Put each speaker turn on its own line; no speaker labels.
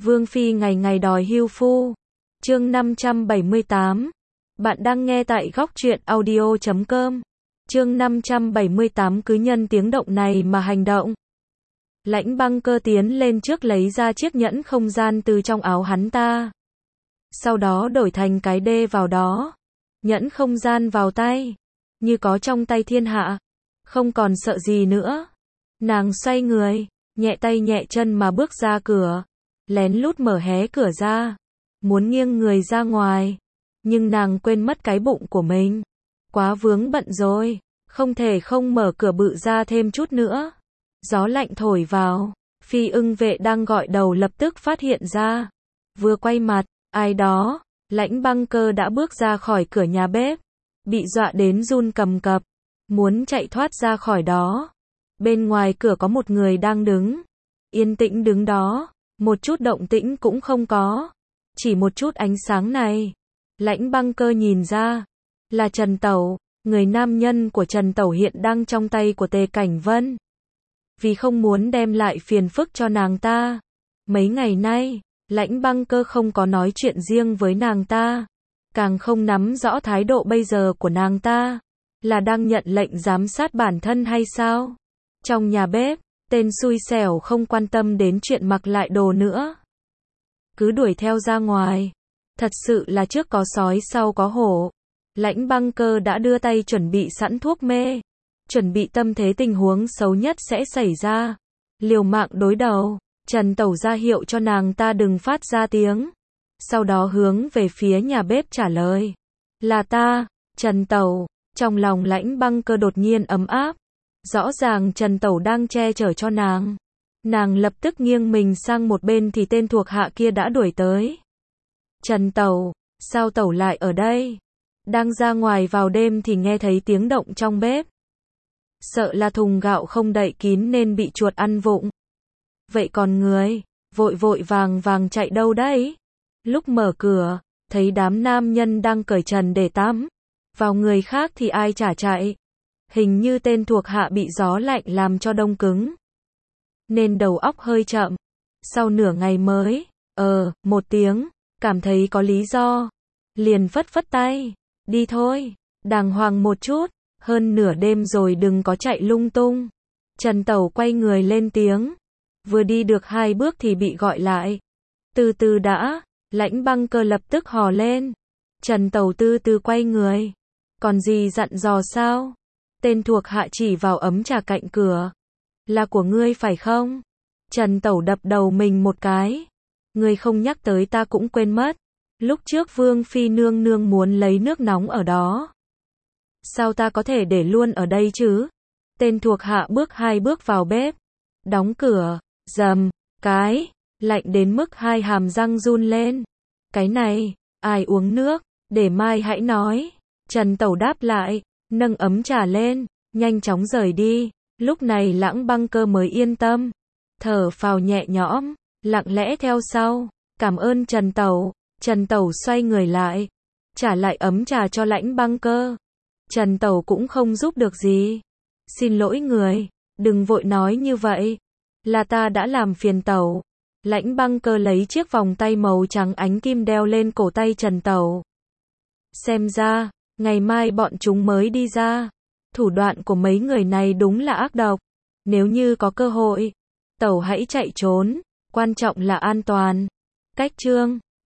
Vương Phi ngày ngày đòi hưu phu. Chương 578. Bạn đang nghe tại góc truyện audio.com. Chương 578 cứ nhân tiếng động này mà hành động. Lãnh Băng Cơ tiến lên trước lấy ra chiếc nhẫn không gian từ trong áo hắn ta. Sau đó đổi thành cái đê vào đó. Nhẫn không gian vào tay. Như có trong tay thiên hạ. Không còn sợ gì nữa. Nàng xoay người, nhẹ tay nhẹ chân mà bước ra cửa. Lén lút mở hé cửa ra. Muốn nghiêng người ra ngoài. Nhưng nàng quên mất cái bụng của mình. Quá vướng bận rồi. Không thể không mở cửa bự ra thêm chút nữa. Gió lạnh thổi vào. Phi ưng vệ đang gọi đầu lập tức phát hiện ra. Vừa quay mặt, ai đó, Lãnh Băng Cơ đã bước ra khỏi cửa nhà bếp. Bị dọa đến run cầm cập. Muốn chạy thoát ra khỏi đó. Bên ngoài cửa có một người đang đứng. Yên tĩnh đứng đó. Một chút động tĩnh cũng không có. Chỉ một chút ánh sáng này. Lãnh Băng Cơ nhìn ra. Là Trần Tẩu. Người nam nhân của Trần Tẩu hiện đang trong tay của Tề Cảnh Vân. Vì không muốn đem lại phiền phức cho nàng ta. Mấy ngày nay, Lãnh Băng Cơ không có nói chuyện riêng với nàng ta. Càng không nắm rõ thái độ bây giờ của nàng ta. Là đang nhận lệnh giám sát bản thân hay sao? Trong nhà bếp, tên xui xẻo không quan tâm đến chuyện mặc lại đồ nữa. Cứ đuổi theo ra ngoài. Thật sự là trước có sói sau có hổ. Lãnh Băng Cơ đã đưa tay chuẩn bị sẵn thuốc mê. Chuẩn bị tâm thế tình huống xấu nhất sẽ xảy ra. Liều mạng đối đầu. Trần Tẩu ra hiệu cho nàng ta đừng phát ra tiếng. Sau đó hướng về phía nhà bếp trả lời. Là ta, Trần Tẩu. Trong lòng Lãnh Băng Cơ đột nhiên ấm áp. Rõ ràng Trần Tẩu đang che chở cho nàng. Nàng lập tức nghiêng mình sang một bên thì tên thuộc hạ kia đã đuổi tới. Trần Tẩu, sao Tẩu lại ở đây? Đang ra ngoài vào đêm thì nghe thấy tiếng động trong bếp. Sợ là thùng gạo không đậy kín nên bị chuột ăn vụng. Vậy còn người, vội vội vàng vàng chạy đâu đấy? Lúc mở cửa, thấy đám nam nhân đang cởi trần để tắm. Vào người khác thì ai chả chạy. Hình như tên thuộc hạ bị gió lạnh làm cho đông cứng. Nên đầu óc hơi chậm. Sau nửa ngày mới, một tiếng, cảm thấy có lý do. Liền phất phất tay. Đi thôi, đàng hoàng một chút. Hơn nửa đêm rồi đừng có chạy lung tung. Trần Tẩu quay người lên tiếng. Vừa đi được 2 bước thì bị gọi lại. Từ từ đã, Lãnh Băng Cơ lập tức hò lên. Trần Tẩu từ từ quay người. Còn gì dặn dò sao? Tên thuộc hạ chỉ vào ấm trà cạnh cửa. Là của ngươi phải không? Trần Tẩu đập đầu mình một cái. Ngươi không nhắc tới ta cũng quên mất. Lúc trước Vương Phi nương nương muốn lấy nước nóng ở đó. Sao ta có thể để luôn ở đây chứ? Tên thuộc hạ bước 2 bước vào bếp. Đóng cửa, rầm, cái, lạnh đến mức 2 hàm răng run lên. Cái này, ai uống nước, để mai hãy nói. Trần Tẩu đáp lại, nâng ấm trà lên, nhanh chóng rời đi. Lúc này Lãnh Băng Cơ mới yên tâm. Thở phào nhẹ nhõm, lặng lẽ theo sau. Cảm ơn Trần Tẩu. Trần Tẩu xoay người lại. Trả lại ấm trà cho Lãnh Băng Cơ. Trần Tẩu cũng không giúp được gì. Xin lỗi người. Đừng vội nói như vậy. Là ta đã làm phiền Tẩu. Lãnh Băng Cơ lấy chiếc vòng tay màu trắng ánh kim đeo lên cổ tay Trần Tẩu. Xem ra, ngày mai bọn chúng mới đi ra. Thủ đoạn của mấy người này đúng là ác độc. Nếu như có cơ hội, Tẩu hãy chạy trốn. Quan trọng là an toàn. Cách chương